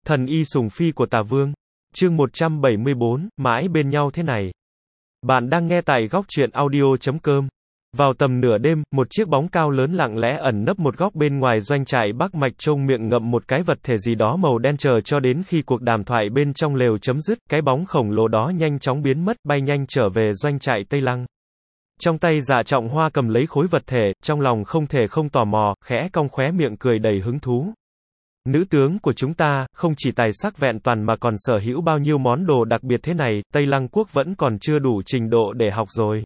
Thần y sùng phi của Tả Vương. Chương 174, mãi bên nhau thế này. Bạn đang nghe tại góc truyện audio.com. Vào tầm nửa đêm, một chiếc bóng cao lớn lặng lẽ ẩn nấp một góc bên ngoài doanh trại Bắc Mạch Trông miệng ngậm một cái vật thể gì đó màu đen chờ cho đến khi cuộc đàm thoại bên trong lều chấm dứt, cái bóng khổng lồ đó nhanh chóng biến mất, bay nhanh trở về doanh trại Tây Lăng. Trong tay Dạ Trọng Hoa cầm lấy khối vật thể, trong lòng không thể không tò mò, khẽ cong khóe miệng cười đầy hứng thú. Nữ tướng của chúng ta, không chỉ tài sắc vẹn toàn mà còn sở hữu bao nhiêu món đồ đặc biệt thế này, Tây Lăng quốc vẫn còn chưa đủ trình độ để học rồi.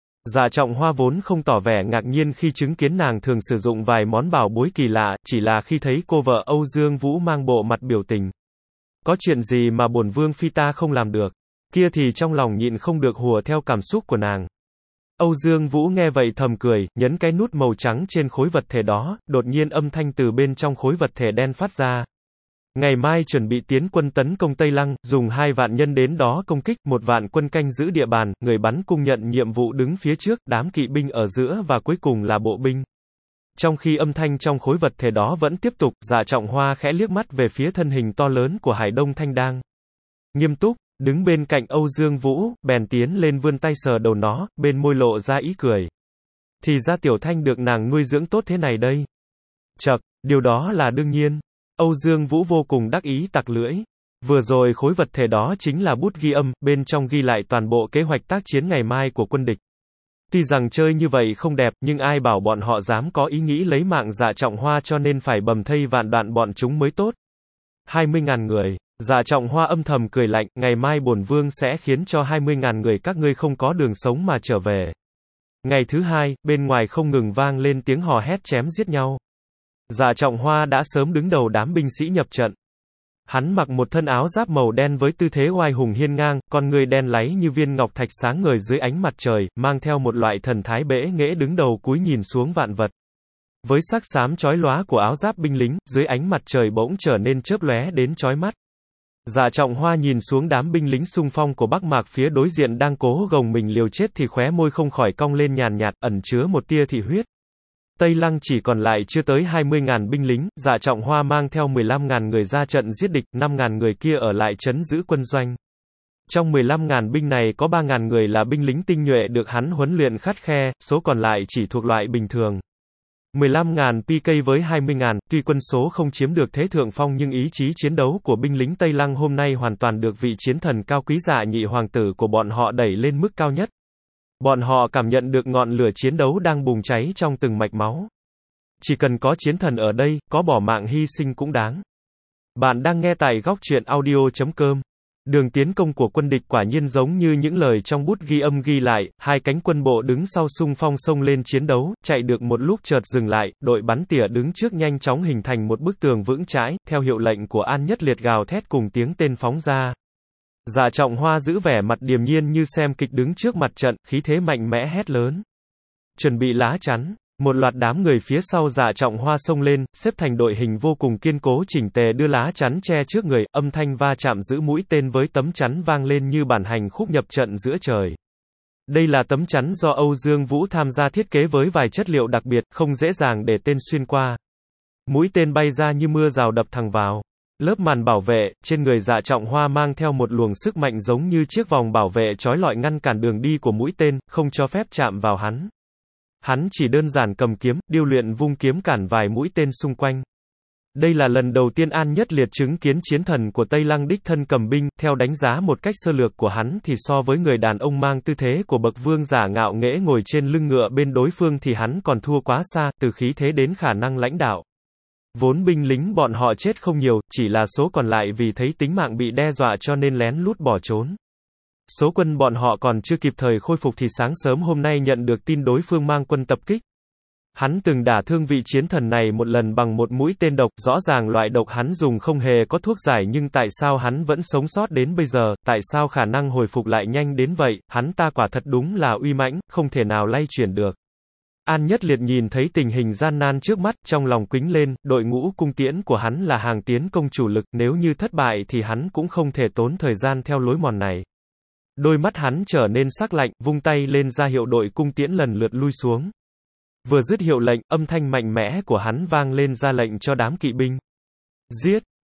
Dạ Trọng Hoa vốn không tỏ vẻ ngạc nhiên khi chứng kiến nàng thường sử dụng vài món bảo bối kỳ lạ, chỉ là khi thấy cô vợ Âu Dương Vũ mang bộ mặt biểu tình. Có chuyện gì mà bổn vương phi ta không làm được? Kia thì trong lòng nhịn không được hùa theo cảm xúc của nàng. Âu Dương Vũ nghe vậy thầm cười, nhấn cái nút màu trắng trên khối vật thể đó, đột nhiên âm thanh từ bên trong khối vật thể đen phát ra. Ngày mai chuẩn bị tiến quân tấn công Tây Lăng, dùng 2 vạn nhân đến đó công kích, 1 vạn quân canh giữ địa bàn, người bắn cung nhận nhiệm vụ đứng phía trước, đám kỵ binh ở giữa và cuối cùng là bộ binh. Trong khi âm thanh trong khối vật thể đó vẫn tiếp tục, Dạ Trọng Hoa khẽ liếc mắt về phía thân hình to lớn của Hải Đông Thanh đang nghiêm túc đứng bên cạnh Âu Dương Vũ, bèn tiến lên vươn tay sờ đầu nó, bên môi lộ ra ý cười. Thì ra Tiểu Thanh được nàng nuôi dưỡng tốt thế này đây. Chậc, điều đó là đương nhiên. Âu Dương Vũ vô cùng đắc ý tặc lưỡi. Vừa rồi khối vật thể đó chính là bút ghi âm, bên trong ghi lại toàn bộ kế hoạch tác chiến ngày mai của quân địch. Tuy rằng chơi như vậy không đẹp, nhưng ai bảo bọn họ dám có ý nghĩ lấy mạng Dạ Trọng Hoa cho nên phải bầm thây vạn đoạn bọn chúng mới tốt. 20.000 người. Dạ Trọng Hoa âm thầm cười lạnh, ngày mai bổn vương sẽ khiến cho 20.000 người các ngươi không có đường sống mà trở về. Ngày thứ hai, bên ngoài không ngừng vang lên tiếng hò hét chém giết nhau. Dạ Trọng Hoa đã sớm đứng đầu đám binh sĩ nhập trận. Hắn mặc một thân áo giáp màu đen với tư thế oai hùng hiên ngang, con người đen láy như viên ngọc thạch sáng ngời dưới ánh mặt trời, mang theo một loại thần thái bẽ nghễ đứng đầu cúi nhìn xuống vạn vật. Với sắc xám chói lóa của áo giáp binh lính, dưới ánh mặt trời bỗng trở nên chớp lóe đến chói mắt. Dạ Trọng Hoa nhìn xuống đám binh lính xung phong của Bắc Mạc phía đối diện đang cố gồng mình liều chết thì khóe môi không khỏi cong lên nhàn nhạt, ẩn chứa một tia thị huyết. Tây Lăng chỉ còn lại chưa tới 20.000 binh lính, Dạ Trọng Hoa mang theo 15.000 người ra trận giết địch, 5.000 người kia ở lại trấn giữ quân doanh. Trong 15.000 binh này có 3.000 người là binh lính tinh nhuệ được hắn huấn luyện khắt khe, số còn lại chỉ thuộc loại bình thường. 15.000 PK với 20.000, tuy quân số không chiếm được thế thượng phong nhưng ý chí chiến đấu của binh lính Tây Lăng hôm nay hoàn toàn được vị chiến thần cao quý Dạ nhị hoàng tử của bọn họ đẩy lên mức cao nhất. Bọn họ cảm nhận được ngọn lửa chiến đấu đang bùng cháy trong từng mạch máu. Chỉ cần có chiến thần ở đây, có bỏ mạng hy sinh cũng đáng. Bạn đang nghe tại góc truyện audio.com. Đường tiến công của quân địch quả nhiên giống như những lời trong bút ghi âm ghi lại, 2 cánh quân bộ đứng sau xung phong xông lên chiến đấu, chạy được một lúc chợt dừng lại, đội bắn tỉa đứng trước nhanh chóng hình thành một bức tường vững chãi, theo hiệu lệnh của An Nhất Liệt gào thét cùng tiếng tên phóng ra. Dạ Trọng Hoa giữ vẻ mặt điềm nhiên như xem kịch đứng trước mặt trận, khí thế mạnh mẽ hét lớn. Chuẩn bị lá chắn. Một loạt đám người phía sau Dạ Trọng Hoa xông lên, xếp thành đội hình vô cùng kiên cố chỉnh tề đưa lá chắn che trước người, âm thanh va chạm giữ mũi tên với tấm chắn vang lên như bản hành khúc nhập trận giữa trời. Đây là tấm chắn do Âu Dương Vũ tham gia thiết kế với vài chất liệu đặc biệt, không dễ dàng để tên xuyên qua. Mũi tên bay ra như mưa rào đập thẳng vào. Lớp màn bảo vệ, trên người Dạ Trọng Hoa mang theo một luồng sức mạnh giống như chiếc vòng bảo vệ trói lọi ngăn cản đường đi của mũi tên, không cho phép chạm vào hắn. Hắn chỉ đơn giản cầm kiếm, điêu luyện vung kiếm cản vài mũi tên xung quanh. Đây là lần đầu tiên An Nhất Liệt chứng kiến chiến thần của Tây Lăng đích thân cầm binh, theo đánh giá một cách sơ lược của hắn thì so với người đàn ông mang tư thế của bậc vương giả ngạo nghễ ngồi trên lưng ngựa bên đối phương thì hắn còn thua quá xa, từ khí thế đến khả năng lãnh đạo. Vốn binh lính bọn họ chết không nhiều, chỉ là số còn lại vì thấy tính mạng bị đe dọa cho nên lén lút bỏ trốn. Số quân bọn họ còn chưa kịp thời khôi phục thì sáng sớm hôm nay nhận được tin đối phương mang quân tập kích. Hắn từng đả thương vị chiến thần này một lần bằng một mũi tên độc, rõ ràng loại độc hắn dùng không hề có thuốc giải nhưng tại sao hắn vẫn sống sót đến bây giờ, tại sao khả năng hồi phục lại nhanh đến vậy, hắn ta quả thật đúng là uy mãnh, không thể nào lay chuyển được. An Nhất Liệt nhìn thấy tình hình gian nan trước mắt, trong lòng quĩnh lên, đội ngũ cung tiễn của hắn là hàng tiến công chủ lực, nếu như thất bại thì hắn cũng không thể tốn thời gian theo lối mòn này. Đôi mắt hắn trở nên sắc lạnh, vung tay lên ra hiệu đội cung tiễn lần lượt lui xuống. Vừa dứt hiệu lệnh, âm thanh mạnh mẽ của hắn vang lên ra lệnh cho đám kỵ binh. Giết!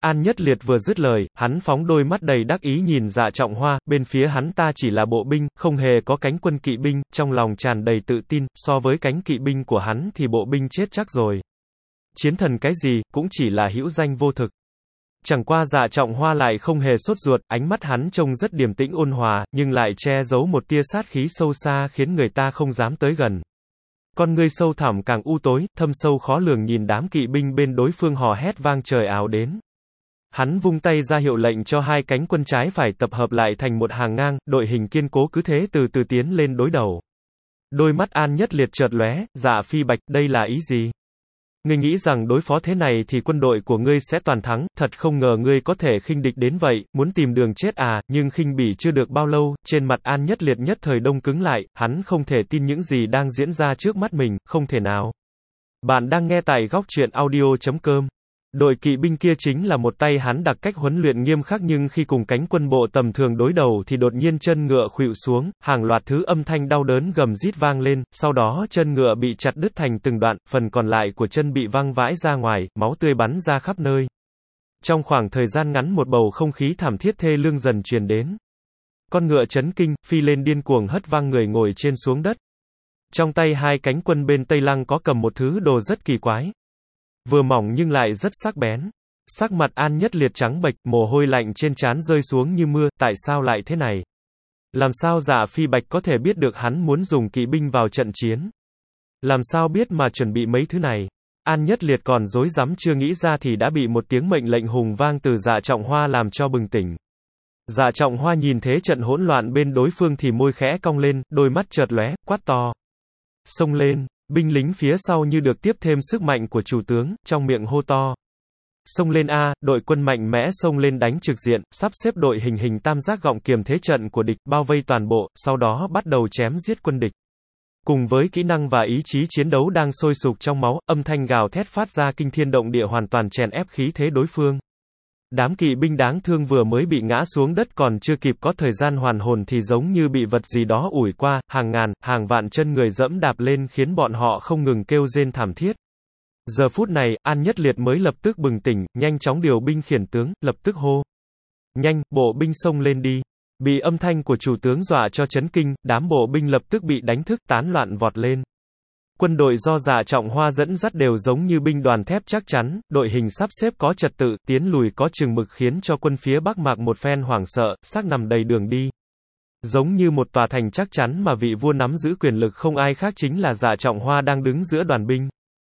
An Nhất Liệt vừa dứt lời, hắn phóng đôi mắt đầy đắc ý nhìn Dạ Trọng Hoa, bên phía hắn ta chỉ là bộ binh, không hề có cánh quân kỵ binh, trong lòng tràn đầy tự tin, so với cánh kỵ binh của hắn thì bộ binh chết chắc rồi. Chiến thần cái gì, cũng chỉ là hữu danh vô thực. Chẳng qua Dạ Trọng Hoa lại không hề sốt ruột, ánh mắt hắn trông rất điềm tĩnh ôn hòa, nhưng lại che giấu một tia sát khí sâu xa khiến người ta không dám tới gần. Con ngươi sâu thẳm càng u tối, thâm sâu khó lường nhìn đám kỵ binh bên đối phương hò hét vang trời ào đến. Hắn vung tay ra hiệu lệnh cho hai cánh quân trái phải tập hợp lại thành một hàng ngang, đội hình kiên cố cứ thế từ từ tiến lên đối đầu. Đôi mắt An Nhất Liệt chợt lóe, Dạ Phi Bạch, đây là ý gì? Ngươi nghĩ rằng đối phó thế này thì quân đội của ngươi sẽ toàn thắng, thật không ngờ ngươi có thể khinh địch đến vậy, muốn tìm đường chết à, nhưng khinh bỉ chưa được bao lâu, trên mặt An Nhất Liệt nhất thời đông cứng lại, hắn không thể tin những gì đang diễn ra trước mắt mình, không thể nào. Bạn đang nghe tại góc truyện audio.com. Đội kỵ binh kia chính là một tay hắn đặc cách huấn luyện nghiêm khắc nhưng khi cùng cánh quân bộ tầm thường đối đầu thì đột nhiên chân ngựa khuỵu xuống, hàng loạt thứ âm thanh đau đớn gầm rít vang lên, sau đó chân ngựa bị chặt đứt thành từng đoạn, phần còn lại của chân bị văng vãi ra ngoài, máu tươi bắn ra khắp nơi. Trong khoảng thời gian ngắn một bầu không khí thảm thiết thê lương dần truyền đến. Con ngựa chấn kinh, phi lên điên cuồng hất văng người ngồi trên xuống đất. Trong tay hai cánh quân bên Tây Lăng có cầm một thứ đồ rất kỳ quái. Vừa mỏng nhưng lại rất sắc bén. Sắc mặt An Nhất Liệt trắng bệch, mồ hôi lạnh trên trán rơi xuống như mưa, tại sao lại thế này? Làm sao Dạ Phi Bạch có thể biết được hắn muốn dùng kỵ binh vào trận chiến? Làm sao biết mà chuẩn bị mấy thứ này? An Nhất Liệt còn rối rắm chưa nghĩ ra thì đã bị một tiếng mệnh lệnh hùng vang từ Dạ Trọng Hoa làm cho bừng tỉnh. Dạ Trọng Hoa nhìn thế trận hỗn loạn bên đối phương thì môi khẽ cong lên, đôi mắt chợt lóe, quát to. Xông lên! Binh lính phía sau như được tiếp thêm sức mạnh của chủ tướng, trong miệng hô to. Xông lên a, đội quân mạnh mẽ xông lên đánh trực diện, sắp xếp đội hình tam giác gọng kiềm thế trận của địch, bao vây toàn bộ, sau đó bắt đầu chém giết quân địch. Cùng với kỹ năng và ý chí chiến đấu đang sôi sục trong máu, âm thanh gào thét phát ra kinh thiên động địa hoàn toàn chèn ép khí thế đối phương. Đám kỵ binh đáng thương vừa mới bị ngã xuống đất còn chưa kịp có thời gian hoàn hồn thì giống như bị vật gì đó ủi qua, hàng ngàn, hàng vạn chân người dẫm đạp lên khiến bọn họ không ngừng kêu rên thảm thiết. Giờ phút này, An Nhất Liệt mới lập tức bừng tỉnh, nhanh chóng điều binh khiển tướng, lập tức hô. Nhanh, bộ binh xông lên đi. Bị âm thanh của chủ tướng dọa cho chấn kinh, đám bộ binh lập tức bị đánh thức tán loạn vọt lên. Quân đội do Dạ Trọng Hoa dẫn dắt đều giống như binh đoàn thép chắc chắn, đội hình sắp xếp có trật tự, tiến lùi có chừng mực khiến cho quân phía Bắc Mạc một phen hoảng sợ, xác nằm đầy đường đi. Giống như một tòa thành chắc chắn mà vị vua nắm giữ quyền lực không ai khác chính là Dạ Trọng Hoa đang đứng giữa đoàn binh.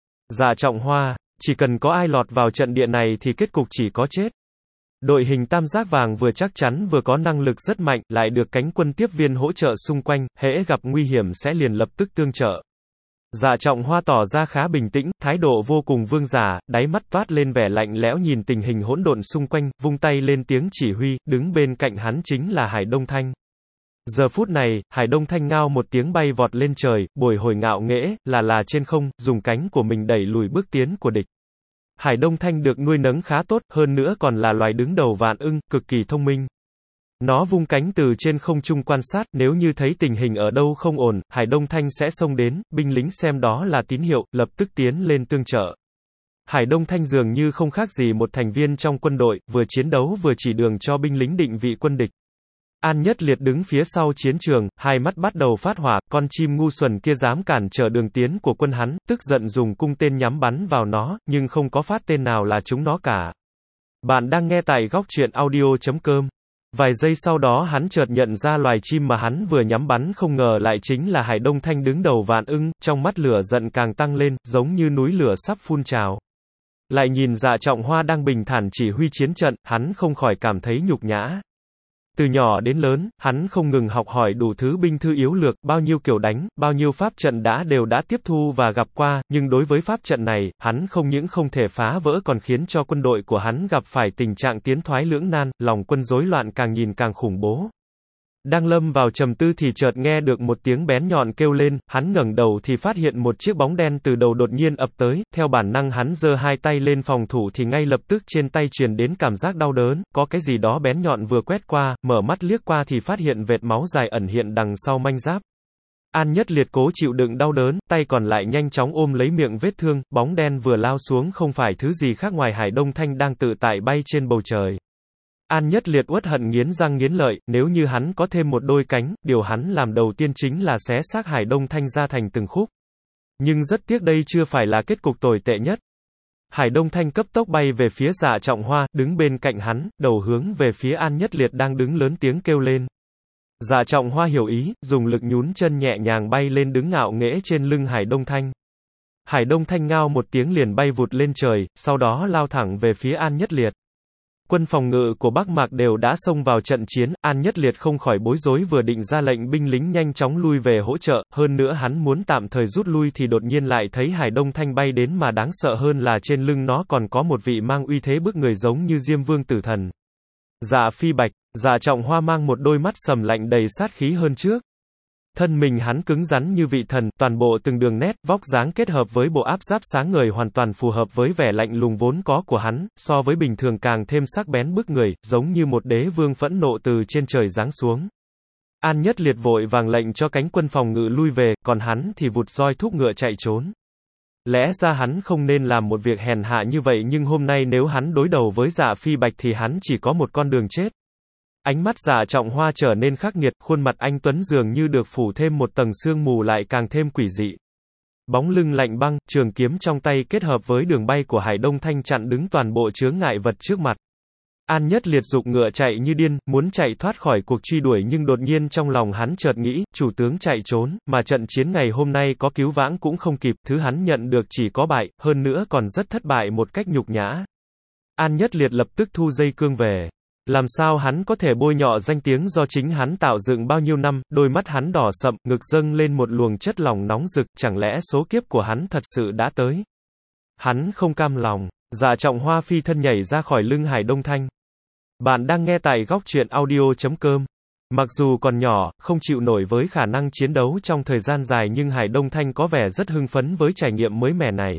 Dạ Trọng Hoa, chỉ cần có ai lọt vào trận địa này thì kết cục chỉ có chết. Đội hình tam giác vàng vừa chắc chắn vừa có năng lực rất mạnh, lại được cánh quân tiếp viên hỗ trợ xung quanh, hễ gặp nguy hiểm sẽ liền lập tức tương trợ. Dạ Trọng Hoa tỏ ra khá bình tĩnh, thái độ vô cùng vương giả, đáy mắt toát lên vẻ lạnh lẽo nhìn tình hình hỗn độn xung quanh, vung tay lên tiếng chỉ huy, đứng bên cạnh hắn chính là Hải Đông Thanh. Giờ phút này, Hải Đông Thanh ngao một tiếng bay vọt lên trời, bồi hồi ngạo nghễ, là trên không, dùng cánh của mình đẩy lùi bước tiến của địch. Hải Đông Thanh được nuôi nấng khá tốt, hơn nữa còn là loài đứng đầu vạn ưng, cực kỳ thông minh. Nó vung cánh từ trên không trung quan sát, nếu như thấy tình hình ở đâu không ổn, Hải Đông Thanh sẽ xông đến, binh lính xem đó là tín hiệu, lập tức tiến lên tương trợ. Hải Đông Thanh dường như không khác gì một thành viên trong quân đội, vừa chiến đấu vừa chỉ đường cho binh lính định vị quân địch. An Nhất Liệt đứng phía sau chiến trường, hai mắt bắt đầu phát hỏa, con chim ngu xuẩn kia dám cản trở đường tiến của quân hắn, tức giận dùng cung tên nhắm bắn vào nó, nhưng không có phát tên nào là trúng nó cả. Bạn đang nghe tại góc truyện audio.com. Vài giây sau đó hắn chợt nhận ra loài chim mà hắn vừa nhắm bắn không ngờ lại chính là Hải Đông Thanh đứng đầu vạn ưng, trong mắt lửa giận càng tăng lên, giống như núi lửa sắp phun trào. Lại nhìn Dạ Trọng Hoa đang bình thản chỉ huy chiến trận, hắn không khỏi cảm thấy nhục nhã. Từ nhỏ đến lớn, hắn không ngừng học hỏi đủ thứ binh thư yếu lược, bao nhiêu kiểu đánh, bao nhiêu pháp trận đều đã tiếp thu và gặp qua, nhưng đối với pháp trận này, hắn không những không thể phá vỡ còn khiến cho quân đội của hắn gặp phải tình trạng tiến thoái lưỡng nan, lòng quân rối loạn càng nhìn càng khủng bố. Đang lâm vào trầm tư thì chợt nghe được một tiếng bén nhọn kêu lên, hắn ngẩng đầu thì phát hiện một chiếc bóng đen từ đầu đột nhiên ập tới, theo bản năng hắn giơ hai tay lên phòng thủ thì ngay lập tức trên tay truyền đến cảm giác đau đớn, có cái gì đó bén nhọn vừa quét qua, mở mắt liếc qua thì phát hiện vệt máu dài ẩn hiện đằng sau manh giáp. An Nhất Liệt cố chịu đựng đau đớn, tay còn lại nhanh chóng ôm lấy miệng vết thương, bóng đen vừa lao xuống không phải thứ gì khác ngoài Hải Đông Thanh đang tự tại bay trên bầu trời. An Nhất Liệt uất hận nghiến răng nghiến lợi, nếu như hắn có thêm một đôi cánh, điều hắn làm đầu tiên chính là xé xác Hải Đông Thanh ra thành từng khúc. Nhưng rất tiếc đây chưa phải là kết cục tồi tệ nhất. Hải Đông Thanh cấp tốc bay về phía Dạ Trọng Hoa, đứng bên cạnh hắn, đầu hướng về phía An Nhất Liệt đang đứng lớn tiếng kêu lên. Dạ Trọng Hoa hiểu ý, dùng lực nhún chân nhẹ nhàng bay lên đứng ngạo nghễ trên lưng Hải Đông Thanh. Hải Đông Thanh ngao một tiếng liền bay vụt lên trời, sau đó lao thẳng về phía An Nhất Liệt. Quân phòng ngự của Bắc Mạc đều đã xông vào trận chiến, An Nhất Liệt không khỏi bối rối vừa định ra lệnh binh lính nhanh chóng lui về hỗ trợ, hơn nữa hắn muốn tạm thời rút lui thì đột nhiên lại thấy Hải Đông Thanh bay đến mà đáng sợ hơn là trên lưng nó còn có một vị mang uy thế bức người giống như Diêm Vương Tử Thần. Dạ Phi Bạch, Dạ Trọng Hoa mang một đôi mắt sầm lạnh đầy sát khí hơn trước. Thân mình hắn cứng rắn như vị thần, toàn bộ từng đường nét, vóc dáng kết hợp với bộ áp giáp sáng ngời hoàn toàn phù hợp với vẻ lạnh lùng vốn có của hắn, so với bình thường càng thêm sắc bén bức người, giống như một đế vương phẫn nộ từ trên trời giáng xuống. An Nhất Liệt vội vàng lệnh cho cánh quân phòng ngự lui về, còn hắn thì vụt roi thúc ngựa chạy trốn. Lẽ ra hắn không nên làm một việc hèn hạ như vậy nhưng hôm nay nếu hắn đối đầu với Dạ Phi Bạch thì hắn chỉ có một con đường chết. Ánh mắt Dạ Trọng Hoa trở nên khắc nghiệt, khuôn mặt anh tuấn dường như được phủ thêm một tầng sương mù lại càng thêm quỷ dị. Bóng lưng lạnh băng, trường kiếm trong tay kết hợp với đường bay của Hải Đông Thanh chặn đứng toàn bộ chướng ngại vật trước mặt. An Nhất Liệt giục ngựa chạy như điên, muốn chạy thoát khỏi cuộc truy đuổi nhưng đột nhiên trong lòng hắn chợt nghĩ, chủ tướng chạy trốn, mà trận chiến ngày hôm nay có cứu vãng cũng không kịp, thứ hắn nhận được chỉ có bại, hơn nữa còn rất thất bại một cách nhục nhã. An Nhất Liệt lập tức thu dây cương về. Làm sao hắn có thể bôi nhọ danh tiếng do chính hắn tạo dựng bao nhiêu năm, đôi mắt hắn đỏ sậm, ngực dâng lên một luồng chất lỏng nóng rực, chẳng lẽ số kiếp của hắn thật sự đã tới. Hắn không cam lòng, Dạ Trọng Hoa phi thân nhảy ra khỏi lưng Hải Đông Thanh. Bạn đang nghe tại góc truyện audio.com. Mặc dù còn nhỏ, không chịu nổi với khả năng chiến đấu trong thời gian dài nhưng Hải Đông Thanh có vẻ rất hưng phấn với trải nghiệm mới mẻ này.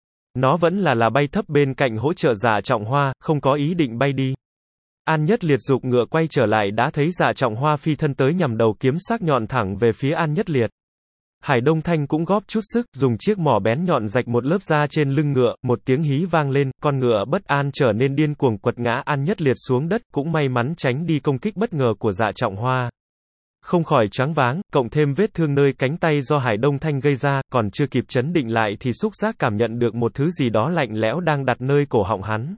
Nó vẫn là bay thấp bên cạnh hỗ trợ Dạ Trọng Hoa, không có ý định bay đi. An Nhất Liệt giục ngựa quay trở lại đã thấy Dạ Trọng Hoa phi thân tới nhằm đầu kiếm sắc nhọn thẳng về phía An Nhất Liệt. Hải Đông Thanh cũng góp chút sức, dùng chiếc mỏ bén nhọn rạch một lớp da trên lưng ngựa, một tiếng hí vang lên, con ngựa bất an trở nên điên cuồng quật ngã An Nhất Liệt xuống đất, cũng may mắn tránh đi công kích bất ngờ của Dạ Trọng Hoa. Không khỏi choáng váng, cộng thêm vết thương nơi cánh tay do Hải Đông Thanh gây ra, còn chưa kịp trấn định lại thì xúc giác cảm nhận được một thứ gì đó lạnh lẽo đang đặt nơi cổ họng hắn.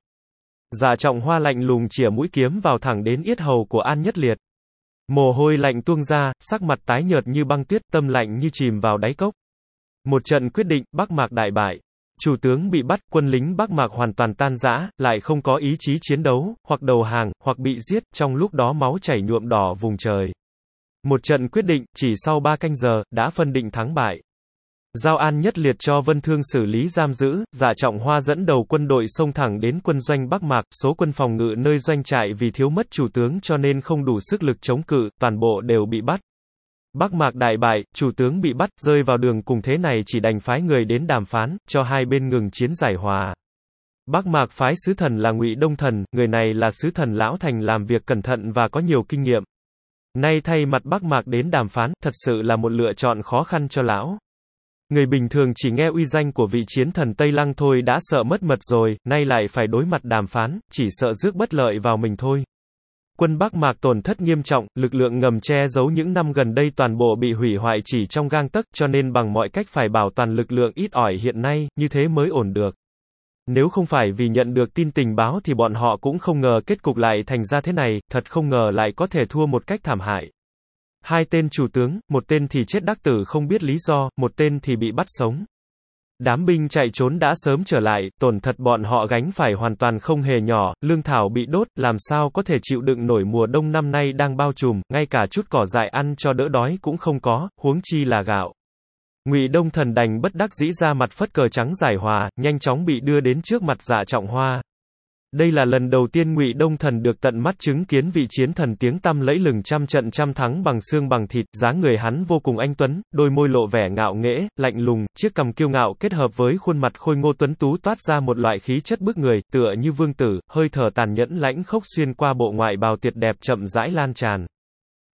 Dạ Trọng Hoa lạnh lùng chĩa mũi kiếm vào thẳng đến yết hầu của An Nhất Liệt. Mồ hôi lạnh tuôn ra, sắc mặt tái nhợt như băng tuyết, tâm lạnh như chìm vào đáy cốc. Một trận quyết định, Bắc Mạc đại bại. Chủ tướng bị bắt, quân lính Bắc Mạc hoàn toàn tan rã, lại không có ý chí chiến đấu, hoặc đầu hàng, hoặc bị giết, trong lúc đó máu chảy nhuộm đỏ vùng trời. Một trận quyết định, chỉ sau 3 canh giờ, đã phân định thắng bại. Giao An Nhất Liệt cho Vân Thương xử lý giam giữ, Dạ Trọng Hoa dẫn đầu quân đội xông thẳng đến quân doanh Bắc Mạc, số quân phòng ngự nơi doanh trại vì thiếu mất chủ tướng cho nên không đủ sức lực chống cự, toàn bộ đều bị bắt. Bắc Mạc đại bại, chủ tướng bị bắt, rơi vào đường cùng thế này chỉ đành phái người đến đàm phán, cho hai bên ngừng chiến giải hòa. Bắc Mạc phái sứ thần là Ngụy Đông Thần, người này là sứ thần lão thành làm việc cẩn thận và có nhiều kinh nghiệm. Nay thay mặt Bắc Mạc đến đàm phán, thật sự là một lựa chọn khó khăn cho lão. Người bình thường chỉ nghe uy danh của vị chiến thần Tây Lăng thôi đã sợ mất mật rồi, nay lại phải đối mặt đàm phán, chỉ sợ rước bất lợi vào mình thôi. Quân Bắc Mạc tổn thất nghiêm trọng, lực lượng ngầm che giấu những năm gần đây toàn bộ bị hủy hoại chỉ trong gang tấc, cho nên bằng mọi cách phải bảo toàn lực lượng ít ỏi hiện nay, như thế mới ổn được. Nếu không phải vì nhận được tin tình báo thì bọn họ cũng không ngờ kết cục lại thành ra thế này, thật không ngờ lại có thể thua một cách thảm hại. Hai tên chủ tướng, một tên thì chết đắc tử không biết lý do, một tên thì bị bắt sống. Đám binh chạy trốn đã sớm trở lại, tổn thất bọn họ gánh phải hoàn toàn không hề nhỏ, lương thảo bị đốt, làm sao có thể chịu đựng nổi mùa đông năm nay đang bao trùm, ngay cả chút cỏ dại ăn cho đỡ đói cũng không có, huống chi là gạo. Ngụy Đông Thần đành bất đắc dĩ ra mặt phất cờ trắng giải hòa, nhanh chóng bị đưa đến trước mặt Dạ Trọng Hoa. Đây là lần đầu tiên Ngụy Đông Thần được tận mắt chứng kiến vị chiến thần tiếng tăm lẫy lừng trăm trận trăm thắng bằng xương bằng thịt, dáng người hắn vô cùng anh tuấn, đôi môi lộ vẻ ngạo nghễ, lạnh lùng, chiếc cằm kiêu ngạo kết hợp với khuôn mặt khôi ngô tuấn tú toát ra một loại khí chất bức người, tựa như vương tử, hơi thở tàn nhẫn lãnh khốc xuyên qua bộ ngoại bào tuyệt đẹp chậm rãi lan tràn.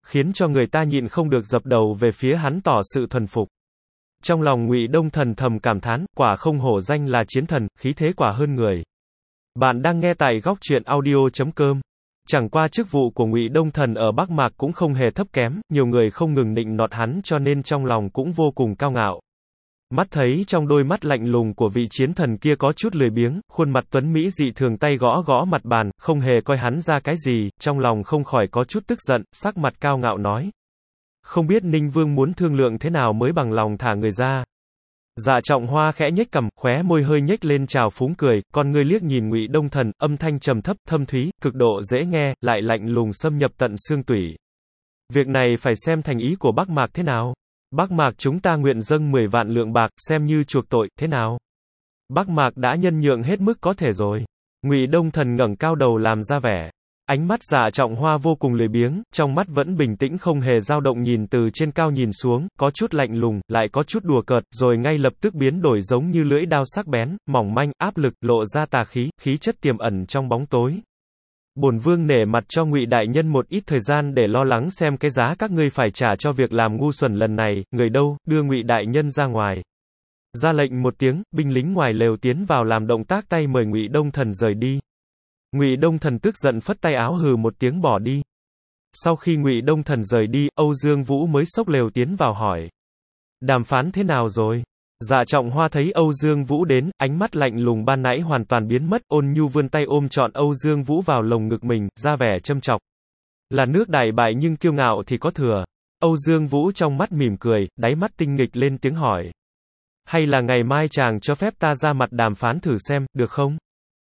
khiến cho người ta nhịn không được dập đầu về phía hắn tỏ sự thuần phục. Trong lòng Ngụy Đông Thần thầm cảm thán, quả không hổ danh là chiến thần, khí thế quả hơn người. Bạn đang nghe tại góc truyện audio.com. Chẳng qua chức vụ của Ngụy Đông Thần ở Bắc Mạc cũng không hề thấp kém, nhiều người không ngừng nịnh nọt hắn cho nên trong lòng cũng vô cùng cao ngạo. Mắt thấy trong đôi mắt lạnh lùng của vị chiến thần kia có chút lười biếng, khuôn mặt tuấn mỹ dị thường tay gõ gõ mặt bàn, không hề coi hắn ra cái gì, trong lòng không khỏi có chút tức giận, sắc mặt cao ngạo nói. Không biết Ninh Vương muốn thương lượng thế nào mới bằng lòng thả người ra. Dạ Trọng Hoa khẽ nhếch cằm, khóe môi hơi nhếch lên trào phúng cười, con ngươi liếc nhìn Ngụy Đông Thần, âm thanh trầm thấp, thâm thúy, cực độ dễ nghe, lại lạnh lùng xâm nhập tận xương tủy. Việc này phải xem thành ý của Bắc Mạc thế nào. Bắc Mạc chúng ta nguyện dâng 10 vạn lượng bạc, xem như chuộc tội, thế nào? Bắc Mạc đã nhân nhượng hết mức có thể rồi. Ngụy Đông Thần ngẩng cao đầu làm ra vẻ. Ánh mắt Dạ Trọng Hoa vô cùng lười biếng, trong mắt vẫn bình tĩnh không hề dao động nhìn từ trên cao nhìn xuống, có chút lạnh lùng, lại có chút đùa cợt, rồi ngay lập tức biến đổi giống như lưỡi đao sắc bén, mỏng manh, áp lực, lộ ra tà khí, khí chất tiềm ẩn trong bóng tối. Bổn vương nể mặt cho Ngụy đại nhân một ít thời gian để lo lắng xem cái giá các ngươi phải trả cho việc làm ngu xuẩn lần này, người đâu, đưa Ngụy đại nhân ra ngoài. Ra lệnh một tiếng, binh lính ngoài lều tiến vào làm động tác tay mời Ngụy Đông Thần rời đi. Ngụy Đông Thần tức giận phất tay áo hừ một tiếng bỏ đi. Sau khi Ngụy Đông Thần rời đi, Âu Dương Vũ mới xốc lều tiến vào hỏi. Đàm phán thế nào rồi? Dạ Trọng Hoa thấy Âu Dương Vũ đến, ánh mắt lạnh lùng ban nãy hoàn toàn biến mất, ôn nhu vươn tay ôm trọn Âu Dương Vũ vào lồng ngực mình, ra vẻ châm chọc. Là nước đại bại nhưng kiêu ngạo thì có thừa. Âu Dương Vũ trong mắt mỉm cười, đáy mắt tinh nghịch lên tiếng hỏi. Hay là ngày mai chàng cho phép ta ra mặt đàm phán thử xem, được không?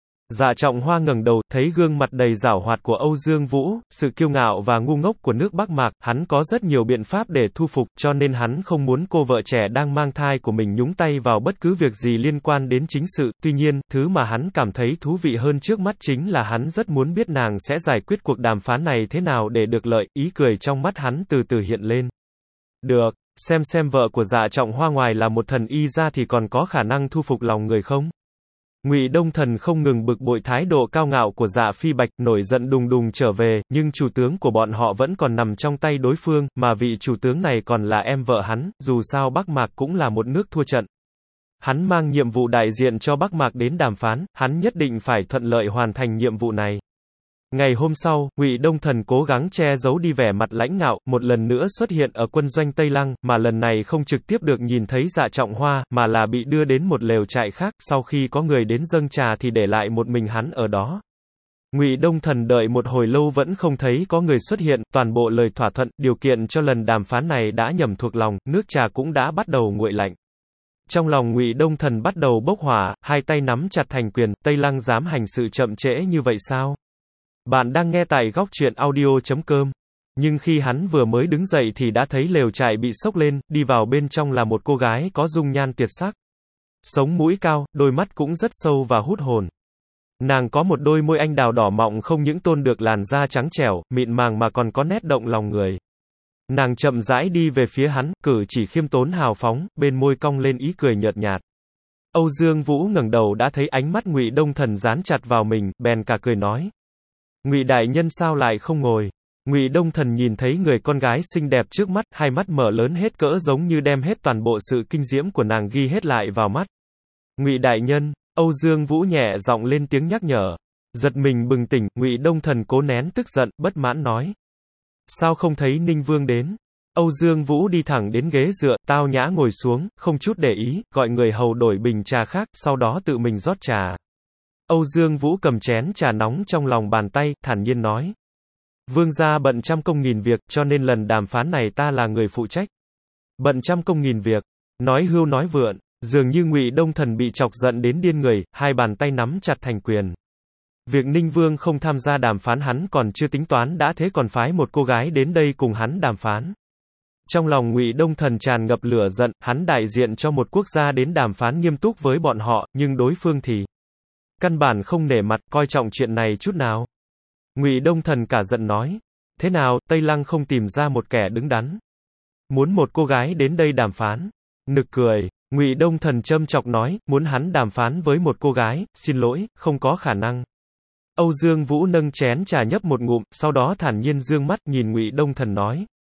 Dạ Trọng Hoa ngẩng đầu, thấy gương mặt đầy giảo hoạt của Âu Dương Vũ, sự kiêu ngạo và ngu ngốc của nước Bắc Mạc, hắn có rất nhiều biện pháp để thu phục, cho nên hắn không muốn cô vợ trẻ đang mang thai của mình nhúng tay vào bất cứ việc gì liên quan đến chính sự, tuy nhiên, thứ mà hắn cảm thấy thú vị hơn trước mắt chính là hắn rất muốn biết nàng sẽ giải quyết cuộc đàm phán này thế nào để được lợi, ý cười trong mắt hắn từ từ hiện lên. Được, xem vợ của Dạ Trọng Hoa ngoài là một thần y ra thì còn có khả năng thu phục lòng người không? Ngụy Đông Thần không ngừng bực bội thái độ cao ngạo của Dạ Phi Bạch, nổi giận đùng đùng trở về, nhưng chủ tướng của bọn họ vẫn còn nằm trong tay đối phương, mà vị chủ tướng này còn là em vợ hắn, dù sao Bắc Mạc cũng là một nước thua trận. Hắn mang nhiệm vụ đại diện cho Bắc Mạc đến đàm phán, hắn nhất định phải thuận lợi hoàn thành nhiệm vụ này. Ngày hôm sau, Ngụy Đông Thần cố gắng che giấu đi vẻ mặt lãnh ngạo, một lần nữa xuất hiện ở quân doanh Tây Lăng, mà lần này không trực tiếp được nhìn thấy Dạ Trọng Hoa, mà là bị đưa đến một lều trại khác, sau khi có người đến dâng trà thì để lại một mình hắn ở đó. Ngụy Đông Thần đợi một hồi lâu vẫn không thấy có người xuất hiện, toàn bộ lời thỏa thuận, điều kiện cho lần đàm phán này đã nhầm thuộc lòng, nước trà cũng đã bắt đầu nguội lạnh. Trong lòng Ngụy Đông Thần bắt đầu bốc hỏa, hai tay nắm chặt thành quyền, Tây Lăng dám hành sự chậm trễ như vậy sao? Bạn đang nghe tại góc truyện audio.com. Nhưng khi hắn vừa mới đứng dậy thì đã thấy lều trại bị xốc lên, đi vào bên trong là một cô gái có dung nhan tuyệt sắc. Sống mũi cao, đôi mắt cũng rất sâu và hút hồn. Nàng có một đôi môi anh đào đỏ mọng không những tôn được làn da trắng trẻo, mịn màng mà còn có nét động lòng người. Nàng chậm rãi đi về phía hắn, cử chỉ khiêm tốn hào phóng, bên môi cong lên ý cười nhợt nhạt. Âu Dương Vũ ngẩng đầu đã thấy ánh mắt Ngụy Đông Thần dán chặt vào mình, bèn cả cười nói. Ngụy đại nhân sao lại không ngồi? Ngụy Đông Thần nhìn thấy người con gái xinh đẹp trước mắt, hai mắt mở lớn hết cỡ giống như đem hết toàn bộ sự kinh diễm của nàng ghi hết lại vào mắt. Ngụy đại nhân, Âu Dương Vũ nhẹ giọng lên tiếng nhắc nhở. Giật mình bừng tỉnh, Ngụy Đông Thần cố nén tức giận, bất mãn nói. Sao không thấy Ninh Vương đến? Âu Dương Vũ đi thẳng đến ghế dựa, tao nhã ngồi xuống, không chút để ý, gọi người hầu đổi bình trà khác, sau đó tự mình rót trà. Âu Dương Vũ cầm chén trà nóng trong lòng bàn tay, thản nhiên nói. Vương gia bận trăm công nghìn việc, cho nên lần đàm phán này ta là người phụ trách. Bận trăm công nghìn việc, nói hưu nói vượn, dường như Ngụy Đông Thần bị chọc giận đến điên người, hai bàn tay nắm chặt thành quyền. Việc Ninh Vương không tham gia đàm phán hắn còn chưa tính toán đã thế còn phái một cô gái đến đây cùng hắn đàm phán. Trong lòng Ngụy Đông Thần tràn ngập lửa giận, hắn đại diện cho một quốc gia đến đàm phán nghiêm túc với bọn họ, nhưng đối phương thì căn bản không nể mặt, coi trọng chuyện này chút nào. Ngụy Đông Thần cả giận nói, thế nào, Tây Lăng không tìm ra một kẻ đứng đắn. Muốn một cô gái đến đây đàm phán. Nực cười, Ngụy Đông Thần châm chọc nói, muốn hắn đàm phán với một cô gái, xin lỗi, không có khả năng. Âu Dương Vũ nâng chén trà nhấp một ngụm, sau đó thản nhiên dương mắt nhìn Ngụy Đông Thần nói,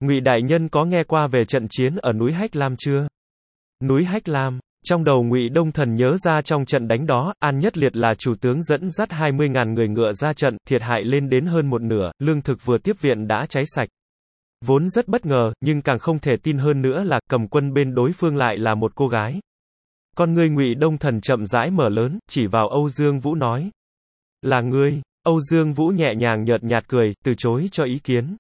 Ngụy đại nhân có nghe qua về trận chiến ở núi Hách Lam chưa? Núi Hách Lam. Trong đầu Ngụy Đông Thần nhớ ra trong trận đánh đó, An Nhất Liệt là chủ tướng dẫn dắt 20.000 người ngựa ra trận, thiệt hại lên đến hơn một nửa, lương thực vừa tiếp viện đã cháy sạch. Vốn rất bất ngờ, nhưng càng không thể tin hơn nữa là cầm quân bên đối phương lại là một cô gái. Con ngươi Ngụy Đông Thần chậm rãi mở lớn, chỉ vào Âu Dương Vũ nói: "Là ngươi?" Âu Dương Vũ nhẹ nhàng nhợt nhạt cười, từ chối cho ý kiến.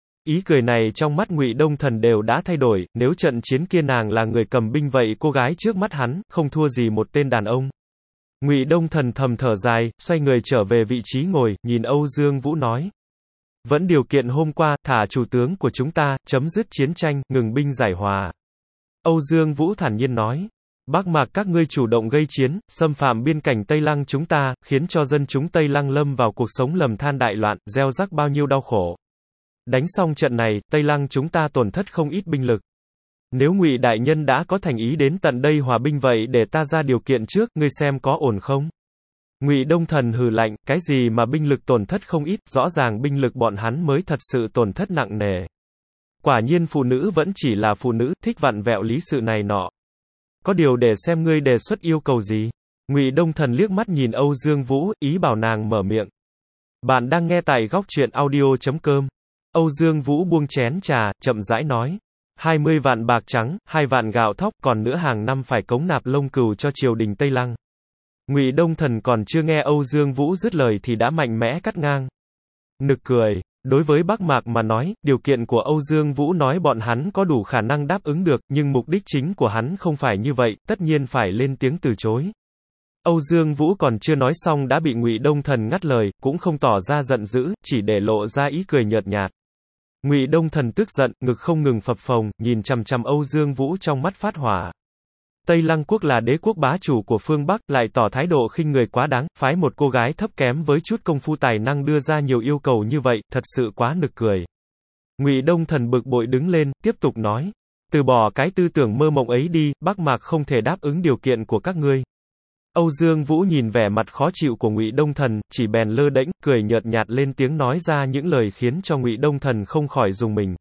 Ý cười này trong mắt Ngụy Đông Thần đều đã thay đổi, nếu trận chiến kia nàng là người cầm binh vậy cô gái trước mắt hắn, không thua gì một tên đàn ông. Ngụy Đông Thần thầm thở dài, xoay người trở về vị trí ngồi, nhìn Âu Dương Vũ nói: "Vẫn điều kiện hôm qua, thả chủ tướng của chúng ta, chấm dứt chiến tranh, ngừng binh giải hòa." Âu Dương Vũ thản nhiên nói: "Bắc Mạc các ngươi chủ động gây chiến, xâm phạm biên cảnh Tây Lăng chúng ta, khiến cho dân chúng Tây Lăng lâm vào cuộc sống lầm than đại loạn, gieo rắc bao nhiêu đau khổ. Đánh xong trận này, Tây Lăng chúng ta tổn thất không ít binh lực. Nếu Ngụy đại nhân đã có thành ý đến tận đây hòa binh vậy để ta ra điều kiện trước, ngươi xem có ổn không?" Ngụy Đông Thần hừ lạnh, cái gì mà binh lực tổn thất không ít, rõ ràng binh lực bọn hắn mới thật sự tổn thất nặng nề. Quả nhiên phụ nữ vẫn chỉ là phụ nữ, thích vặn vẹo lý sự này nọ. Có điều để xem ngươi đề xuất yêu cầu gì. Ngụy Đông Thần liếc mắt nhìn Âu Dương Vũ, ý bảo nàng mở miệng. Bạn đang nghe tại góc truyện audio.com. Âu Dương Vũ buông chén trà, chậm rãi nói: 20 vạn bạc trắng, 2 vạn gạo thóc, còn nữa hàng năm phải cống nạp lông cừu cho triều đình Tây Lăng. Ngụy Đông Thần còn chưa nghe Âu Dương Vũ dứt lời thì đã mạnh mẽ cắt ngang. Nực cười. Đối với Bắc Mạc mà nói, điều kiện của Âu Dương Vũ nói bọn hắn có đủ khả năng đáp ứng được, nhưng mục đích chính của hắn không phải như vậy, tất nhiên phải lên tiếng từ chối. Âu Dương Vũ còn chưa nói xong đã bị Ngụy Đông Thần ngắt lời, cũng không tỏ ra giận dữ, chỉ để lộ ra ý cười nhợt nhạt. Ngụy Đông Thần tức giận, ngực không ngừng phập phồng, nhìn chằm chằm Âu Dương Vũ trong mắt phát hỏa. Tây Lăng quốc là đế quốc bá chủ của phương Bắc, lại tỏ thái độ khinh người quá đáng, phái một cô gái thấp kém với chút công phu tài năng đưa ra nhiều yêu cầu như vậy, thật sự quá nực cười. Ngụy Đông Thần bực bội đứng lên, tiếp tục nói: "Từ bỏ cái tư tưởng mơ mộng ấy đi, Bắc Mạc không thể đáp ứng điều kiện của các ngươi." Âu Dương Vũ nhìn vẻ mặt khó chịu của Ngụy Đông Thần, chỉ bèn lơ đễnh, cười nhợt nhạt lên tiếng nói ra những lời khiến cho Ngụy Đông Thần không khỏi rùng mình.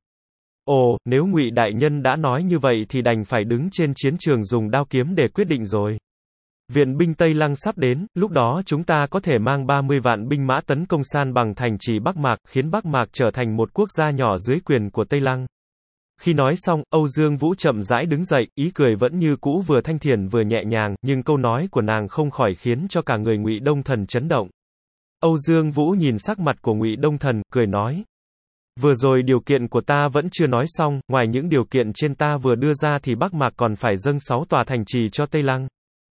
Ồ, nếu Ngụy đại nhân đã nói như vậy thì đành phải đứng trên chiến trường dùng đao kiếm để quyết định rồi. Viện binh Tây Lăng sắp đến, lúc đó chúng ta có thể mang 30 vạn binh mã tấn công san bằng thành trì Bắc Mạc, khiến Bắc Mạc trở thành một quốc gia nhỏ dưới quyền của Tây Lăng. Khi nói xong, Âu Dương Vũ chậm rãi đứng dậy, ý cười vẫn như cũ vừa thanh thiền vừa nhẹ nhàng, nhưng câu nói của nàng không khỏi khiến cho cả người Ngụy Đông Thần chấn động. Âu Dương Vũ nhìn sắc mặt của Ngụy Đông Thần, cười nói: "Vừa rồi điều kiện của ta vẫn chưa nói xong, ngoài những điều kiện trên ta vừa đưa ra thì Bắc Mạc còn phải dâng 6 tòa thành trì cho Tây Lăng."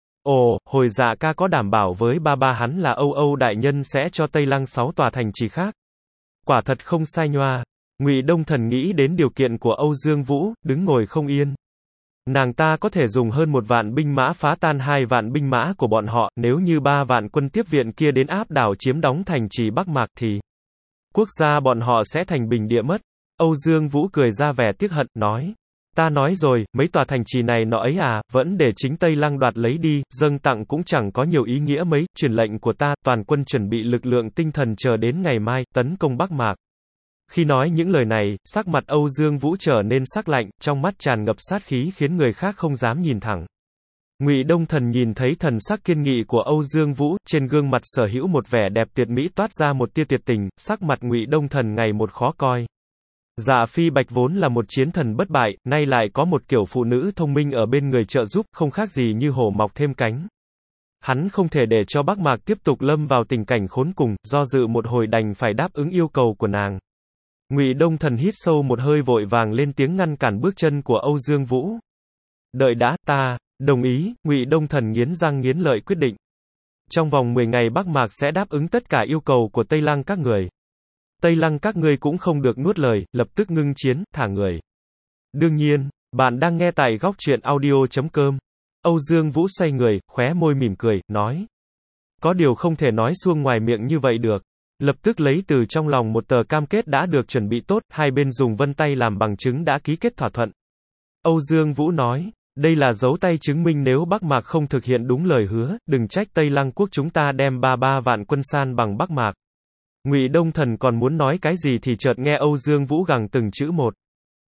Ồ, hồi dạ ca có đảm bảo với ba hắn là Âu đại nhân sẽ cho Tây Lăng 6 tòa thành trì khác. Quả thật không sai nhoa. Ngụy Đông Thần nghĩ đến điều kiện của Âu Dương Vũ, đứng ngồi không yên. Nàng ta có thể dùng hơn 1 vạn binh mã phá tan 2 vạn binh mã của bọn họ, nếu như 3 vạn quân tiếp viện kia đến áp đảo chiếm đóng thành trì Bắc Mạc thì quốc gia bọn họ sẽ thành bình địa mất. Âu Dương Vũ cười ra vẻ tiếc hận, nói: "Ta nói rồi, mấy tòa thành trì này nọ ấy à, vẫn để chính Tây Lăng đoạt lấy đi, dâng tặng cũng chẳng có nhiều ý nghĩa mấy, truyền lệnh của ta, toàn quân chuẩn bị lực lượng tinh thần chờ đến ngày mai, tấn công Bắc Mạc." Khi nói những lời này, sắc mặt Âu Dương Vũ trở nên sắc lạnh, trong mắt tràn ngập sát khí khiến người khác không dám nhìn thẳng. Ngụy Đông Thần nhìn thấy thần sắc kiên nghị của Âu Dương Vũ, trên gương mặt sở hữu một vẻ đẹp tuyệt mỹ toát ra một tia tuyệt tình, sắc mặt Ngụy Đông Thần ngày một khó coi. Dạ Phi Bạch vốn là một chiến thần bất bại, nay lại có một kiểu phụ nữ thông minh ở bên người trợ giúp, không khác gì như hổ mọc thêm cánh. Hắn không thể để cho Bắc Mạc tiếp tục lâm vào tình cảnh khốn cùng, do dự một hồi đành phải đáp ứng yêu cầu của nàng. Ngụy Đông Thần hít sâu một hơi vội vàng lên tiếng ngăn cản bước chân của Âu Dương Vũ. "Đợi đã, ta đồng ý." Ngụy Đông Thần nghiến răng nghiến lợi quyết định. Trong vòng 10 ngày Bắc Mạc sẽ đáp ứng tất cả yêu cầu của Tây Lăng các người. Tây Lăng các ngươi cũng không được nuốt lời, lập tức ngưng chiến, thả người. Đương nhiên, bạn đang nghe tại góc truyện audio.com. Âu Dương Vũ xoay người, khóe môi mỉm cười, nói: "Có điều không thể nói suông ngoài miệng như vậy được." Lập tức lấy từ trong lòng một tờ cam kết đã được chuẩn bị tốt, hai bên dùng vân tay làm bằng chứng đã ký kết thỏa thuận. Âu Dương Vũ nói: "Đây là dấu tay chứng minh nếu Bắc Mạc không thực hiện đúng lời hứa, đừng trách Tây Lăng quốc chúng ta đem 33 vạn quân san bằng Bắc Mạc." Ngụy Đông Thần còn muốn nói cái gì thì chợt nghe Âu Dương Vũ gằn từng chữ một: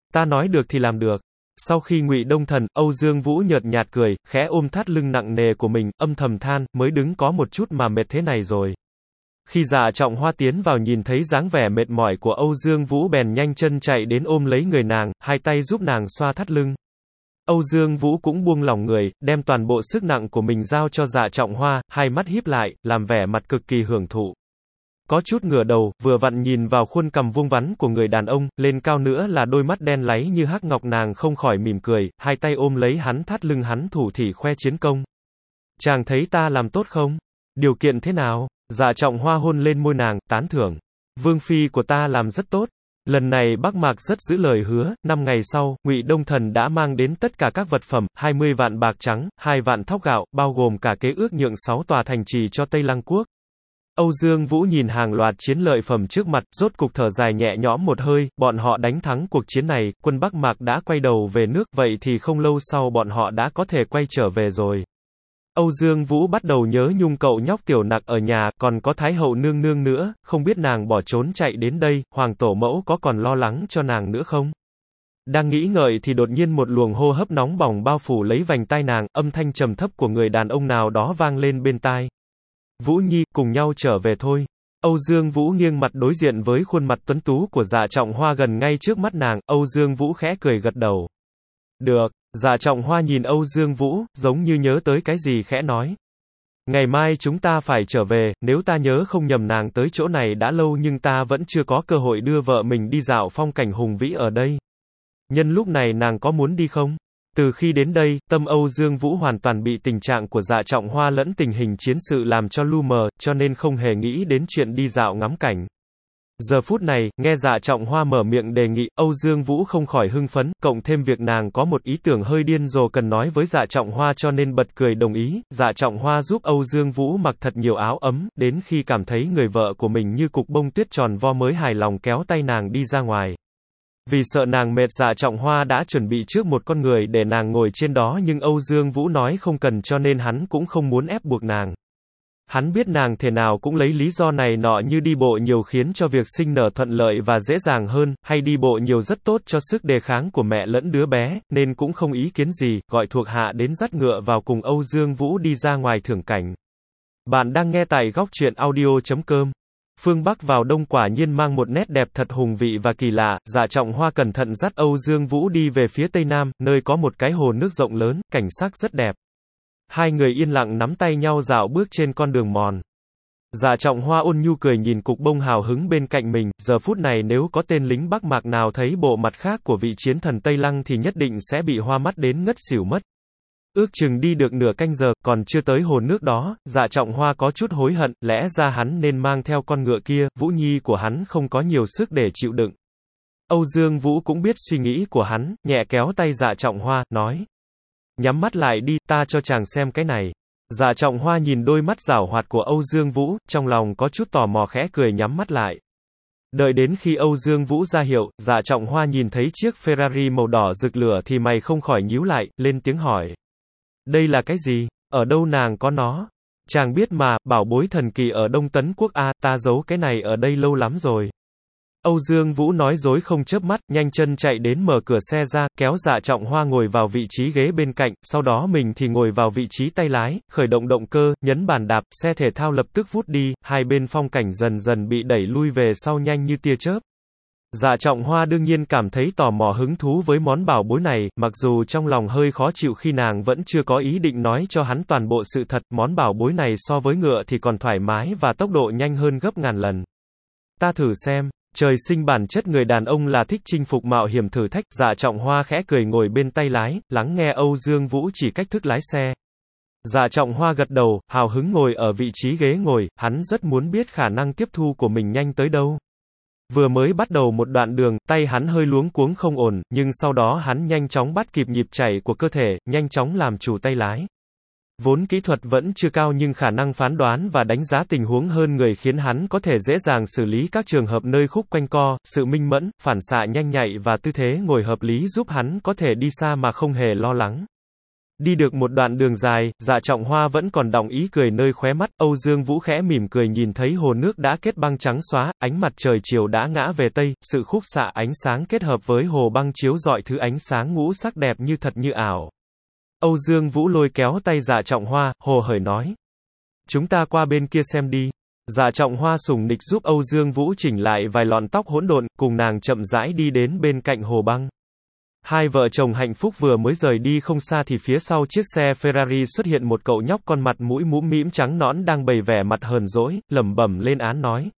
Ta nói được thì làm được. Sau khi Ngụy Đông Thần, Âu Dương Vũ nhợt nhạt cười, khẽ ôm thắt lưng nặng nề của mình, âm thầm than, mới đứng có một chút mà mệt thế này rồi. Khi Dạ Trọng Hoa tiến vào nhìn thấy dáng vẻ mệt mỏi của Âu Dương Vũ bèn nhanh chân chạy đến ôm lấy người nàng, hai tay giúp nàng xoa thắt lưng. Âu Dương Vũ cũng buông lỏng người, đem toàn bộ sức nặng của mình giao cho Dạ Trọng Hoa, hai mắt híp lại, làm vẻ mặt cực kỳ hưởng thụ. Có chút ngửa đầu, vừa vặn nhìn vào khuôn cằm vuông vắn của người đàn ông, lên cao nữa là đôi mắt đen láy như hắc ngọc, nàng không khỏi mỉm cười, hai tay ôm lấy hắn thắt lưng hắn thủ thỉ khoe chiến công. Chàng thấy ta làm tốt không? Điều kiện thế nào? Dạ Trọng Hoa hôn lên môi nàng, tán thưởng. Vương phi của ta làm rất tốt. Lần này Bắc Mạc rất giữ lời hứa, 5 ngày sau, Ngụy Đông Thần đã mang đến tất cả các vật phẩm, 20 vạn bạc trắng, 2 vạn thóc gạo, bao gồm cả kế ước nhượng 6 tòa thành trì cho Tây Lăng quốc. Âu Dương Vũ nhìn hàng loạt chiến lợi phẩm trước mặt, rốt cục thở dài nhẹ nhõm một hơi, bọn họ đánh thắng cuộc chiến này, quân Bắc Mạc đã quay đầu về nước, vậy thì không lâu sau bọn họ đã có thể quay trở về rồi. Âu Dương Vũ bắt đầu nhớ nhung cậu nhóc tiểu nặc ở nhà, còn có Thái hậu nương nương nữa, không biết nàng bỏ trốn chạy đến đây, Hoàng tổ mẫu có còn lo lắng cho nàng nữa không? Đang nghĩ ngợi thì đột nhiên một luồng hô hấp nóng bỏng bao phủ lấy vành tai nàng, âm thanh trầm thấp của người đàn ông nào đó vang lên bên tai. Vũ Nhi, cùng nhau trở về thôi. Âu Dương Vũ nghiêng mặt đối diện với khuôn mặt tuấn tú của Dạ Trọng Hoa gần ngay trước mắt nàng, Âu Dương Vũ khẽ cười gật đầu. Được. Dạ Trọng Hoa nhìn Âu Dương Vũ, giống như nhớ tới cái gì khẽ nói. Ngày mai chúng ta phải trở về, nếu ta nhớ không nhầm nàng tới chỗ này đã lâu nhưng ta vẫn chưa có cơ hội đưa vợ mình đi dạo phong cảnh hùng vĩ ở đây. Nhân lúc này nàng có muốn đi không? Từ khi đến đây, tâm Âu Dương Vũ hoàn toàn bị tình trạng của Dạ Trọng Hoa lẫn tình hình chiến sự làm cho lu mờ, cho nên không hề nghĩ đến chuyện đi dạo ngắm cảnh. Giờ phút này, nghe Dạ Trọng Hoa mở miệng đề nghị, Âu Dương Vũ không khỏi hưng phấn, cộng thêm việc nàng có một ý tưởng hơi điên rồ cần nói với Dạ Trọng Hoa cho nên bật cười đồng ý. Dạ Trọng Hoa giúp Âu Dương Vũ mặc thật nhiều áo ấm, đến khi cảm thấy người vợ của mình như cục bông tuyết tròn vo mới hài lòng kéo tay nàng đi ra ngoài. Vì sợ nàng mệt, Dạ Trọng Hoa đã chuẩn bị trước một con người để nàng ngồi trên đó nhưng Âu Dương Vũ nói không cần cho nên hắn cũng không muốn ép buộc nàng. Hắn biết nàng thể nào cũng lấy lý do này nọ như đi bộ nhiều khiến cho việc sinh nở thuận lợi và dễ dàng hơn, hay đi bộ nhiều rất tốt cho sức đề kháng của mẹ lẫn đứa bé, nên cũng không ý kiến gì, gọi thuộc hạ đến dắt ngựa vào cùng Âu Dương Vũ đi ra ngoài thưởng cảnh. Bạn đang nghe tại góc truyện audio.com. Phương Bắc vào đông quả nhiên mang một nét đẹp thật hùng vị và kỳ lạ. Dạ Trọng Hoa cẩn thận dắt Âu Dương Vũ đi về phía tây nam, nơi có một cái hồ nước rộng lớn, cảnh sắc rất đẹp. Hai người yên lặng nắm tay nhau dạo bước trên con đường mòn. Dạ Trọng Hoa ôn nhu cười nhìn cục bông hào hứng bên cạnh mình, giờ phút này nếu có tên lính Bắc Mạc nào thấy bộ mặt khác của vị chiến thần Tây Lăng thì nhất định sẽ bị hoa mắt đến ngất xỉu mất. Ước chừng đi được nửa canh giờ, còn chưa tới hồ nước đó, Dạ Trọng Hoa có chút hối hận, lẽ ra hắn nên mang theo con ngựa kia, Vũ Nhi của hắn không có nhiều sức để chịu đựng. Âu Dương Vũ cũng biết suy nghĩ của hắn, nhẹ kéo tay Dạ Trọng Hoa, nói. Nhắm mắt lại đi, ta cho chàng xem cái này. Dạ Trọng Hoa nhìn đôi mắt giảo hoạt của Âu Dương Vũ, trong lòng có chút tò mò khẽ cười nhắm mắt lại. Đợi đến khi Âu Dương Vũ ra hiệu, Dạ Trọng Hoa nhìn thấy chiếc Ferrari màu đỏ rực lửa thì mày không khỏi nhíu lại, lên tiếng hỏi. Đây là cái gì? Ở đâu nàng có nó? Chàng biết mà, bảo bối thần kỳ ở Đông Tấn Quốc a, ta giấu cái này ở đây lâu lắm rồi. Âu Dương Vũ nói dối không chớp mắt, nhanh chân chạy đến mở cửa xe ra, kéo Dạ Trọng Hoa ngồi vào vị trí ghế bên cạnh, sau đó mình thì ngồi vào vị trí tay lái, khởi động động cơ, nhấn bàn đạp, xe thể thao lập tức vút đi, hai bên phong cảnh dần dần bị đẩy lui về sau nhanh như tia chớp. Dạ Trọng Hoa đương nhiên cảm thấy tò mò hứng thú với món bảo bối này, mặc dù trong lòng hơi khó chịu khi nàng vẫn chưa có ý định nói cho hắn toàn bộ sự thật, món bảo bối này so với ngựa thì còn thoải mái và tốc độ nhanh hơn gấp ngàn lần. Ta thử xem. Trời sinh bản chất người đàn ông là thích chinh phục mạo hiểm thử thách. Dạ Trọng Hoa khẽ cười ngồi bên tay lái, lắng nghe Âu Dương Vũ chỉ cách thức lái xe. Dạ Trọng Hoa gật đầu, hào hứng ngồi ở vị trí ghế ngồi, hắn rất muốn biết khả năng tiếp thu của mình nhanh tới đâu. Vừa mới bắt đầu một đoạn đường, tay hắn hơi luống cuống không ổn, nhưng sau đó hắn nhanh chóng bắt kịp nhịp chảy của cơ thể, nhanh chóng làm chủ tay lái. Vốn kỹ thuật vẫn chưa cao nhưng khả năng phán đoán và đánh giá tình huống hơn người khiến hắn có thể dễ dàng xử lý các trường hợp nơi khúc quanh co, sự minh mẫn, phản xạ nhanh nhạy và tư thế ngồi hợp lý giúp hắn có thể đi xa mà không hề lo lắng. Đi được một đoạn đường dài, Dạ Trọng Hoa vẫn còn đọng ý cười nơi khóe mắt, Âu Dương Vũ khẽ mỉm cười nhìn thấy hồ nước đã kết băng trắng xóa, ánh mặt trời chiều đã ngã về tây, sự khúc xạ ánh sáng kết hợp với hồ băng chiếu rọi thứ ánh sáng ngũ sắc đẹp như thật như ảo. Âu Dương Vũ lôi kéo tay Dạ Trọng Hoa, hồ hởi nói. Chúng ta qua bên kia xem đi. Dạ Trọng Hoa sủng nịch giúp Âu Dương Vũ chỉnh lại vài lọn tóc hỗn độn, cùng nàng chậm rãi đi đến bên cạnh hồ băng. Hai vợ chồng hạnh phúc vừa mới rời đi không xa thì phía sau chiếc xe Ferrari xuất hiện một cậu nhóc con mặt mũi mũm mĩm trắng nõn đang bày vẻ mặt hờn dỗi, lẩm bẩm lên án nói.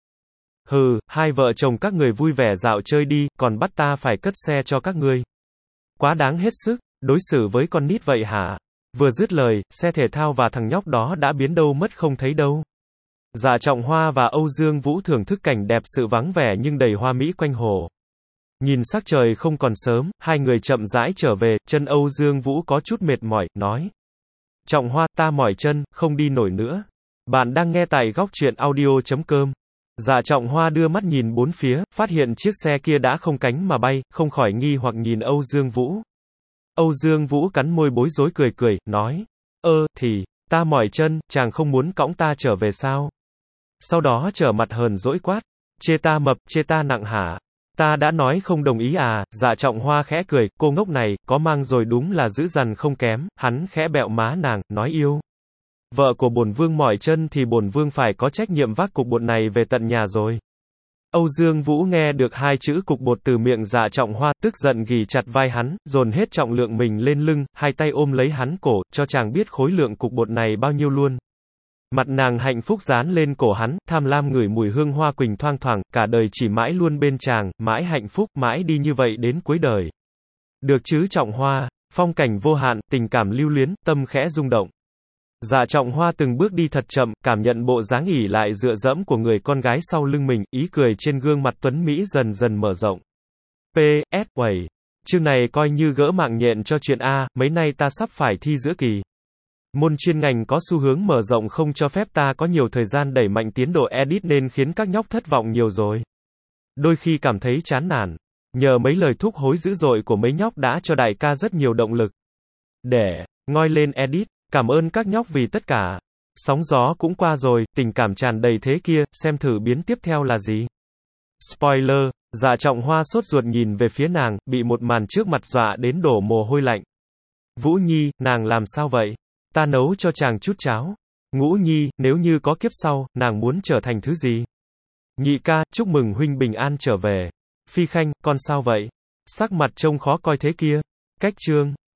Hừ, hai vợ chồng các người vui vẻ dạo chơi đi, còn bắt ta phải cất xe cho các ngươi. Quá đáng hết sức, đối xử với con nít vậy hả? Vừa dứt lời, xe thể thao và thằng nhóc đó đã biến đâu mất không thấy đâu. Dạ Trọng Hoa và Âu Dương Vũ thưởng thức cảnh đẹp sự vắng vẻ nhưng đầy hoa mỹ quanh hồ. Nhìn sắc trời không còn sớm, hai người chậm rãi trở về, chân Âu Dương Vũ có chút mệt mỏi, nói. Trọng Hoa, ta mỏi chân, không đi nổi nữa. Bạn đang nghe tại góc truyện audio.com. Dạ Trọng Hoa đưa mắt nhìn bốn phía, phát hiện chiếc xe kia đã không cánh mà bay, không khỏi nghi hoặc nhìn Âu Dương Vũ. Âu Dương Vũ cắn môi bối rối cười cười, nói. Thì, ta mỏi chân, chàng không muốn cõng ta trở về sao? Sau đó trở mặt hờn dỗi quát. Chê ta mập, chê ta nặng hả? Ta đã nói không đồng ý à? Dạ Trọng Hoa khẽ cười, cô ngốc này, có mang rồi đúng là dữ dằn không kém, hắn khẽ bẹo má nàng, nói yêu. Vợ của bổn vương mỏi chân thì bổn vương phải có trách nhiệm vác cục bột này về tận nhà rồi. Âu Dương Vũ nghe được hai chữ cục bột từ miệng Dạ Trọng Hoa, tức giận ghì chặt vai hắn, dồn hết trọng lượng mình lên lưng, hai tay ôm lấy hắn cổ, cho chàng biết khối lượng cục bột này bao nhiêu luôn. Mặt nàng hạnh phúc dán lên cổ hắn, tham lam ngửi mùi hương hoa quỳnh thoang thoảng, cả đời chỉ mãi luôn bên chàng, mãi hạnh phúc, mãi đi như vậy đến cuối đời. Được chứ Trọng Hoa, phong cảnh vô hạn, tình cảm lưu luyến, tâm khẽ rung động. Dạ Trọng Hoa từng bước đi thật chậm, cảm nhận bộ dáng ỉ lại dựa dẫm của người con gái sau lưng mình, ý cười trên gương mặt tuấn Mỹ dần dần mở rộng. P.S. Quẩy. Chương này coi như gỡ mạng nhện cho chuyện A, mấy nay ta sắp phải thi giữa kỳ. Môn chuyên ngành có xu hướng mở rộng không cho phép ta có nhiều thời gian đẩy mạnh tiến độ edit nên khiến các nhóc thất vọng nhiều rồi. Đôi khi cảm thấy chán nản. Nhờ mấy lời thúc hối dữ dội của mấy nhóc đã cho đại ca rất nhiều động lực. Để ngoi lên edit. Cảm ơn các nhóc vì tất cả. Sóng gió cũng qua rồi, tình cảm tràn đầy thế kia, xem thử biến tiếp theo là gì. Spoiler, Dạ Trọng Hoa sốt ruột nhìn về phía nàng, bị một màn trước mặt dọa đến đổ mồ hôi lạnh. Vũ Nhi, nàng làm sao vậy? Ta nấu cho chàng chút cháo. Ngũ Nhi, nếu như có kiếp sau, nàng muốn trở thành thứ gì? Nhị ca, chúc mừng huynh bình an trở về. Phi Khanh, con sao vậy? Sắc mặt trông khó coi thế kia. Cách chương.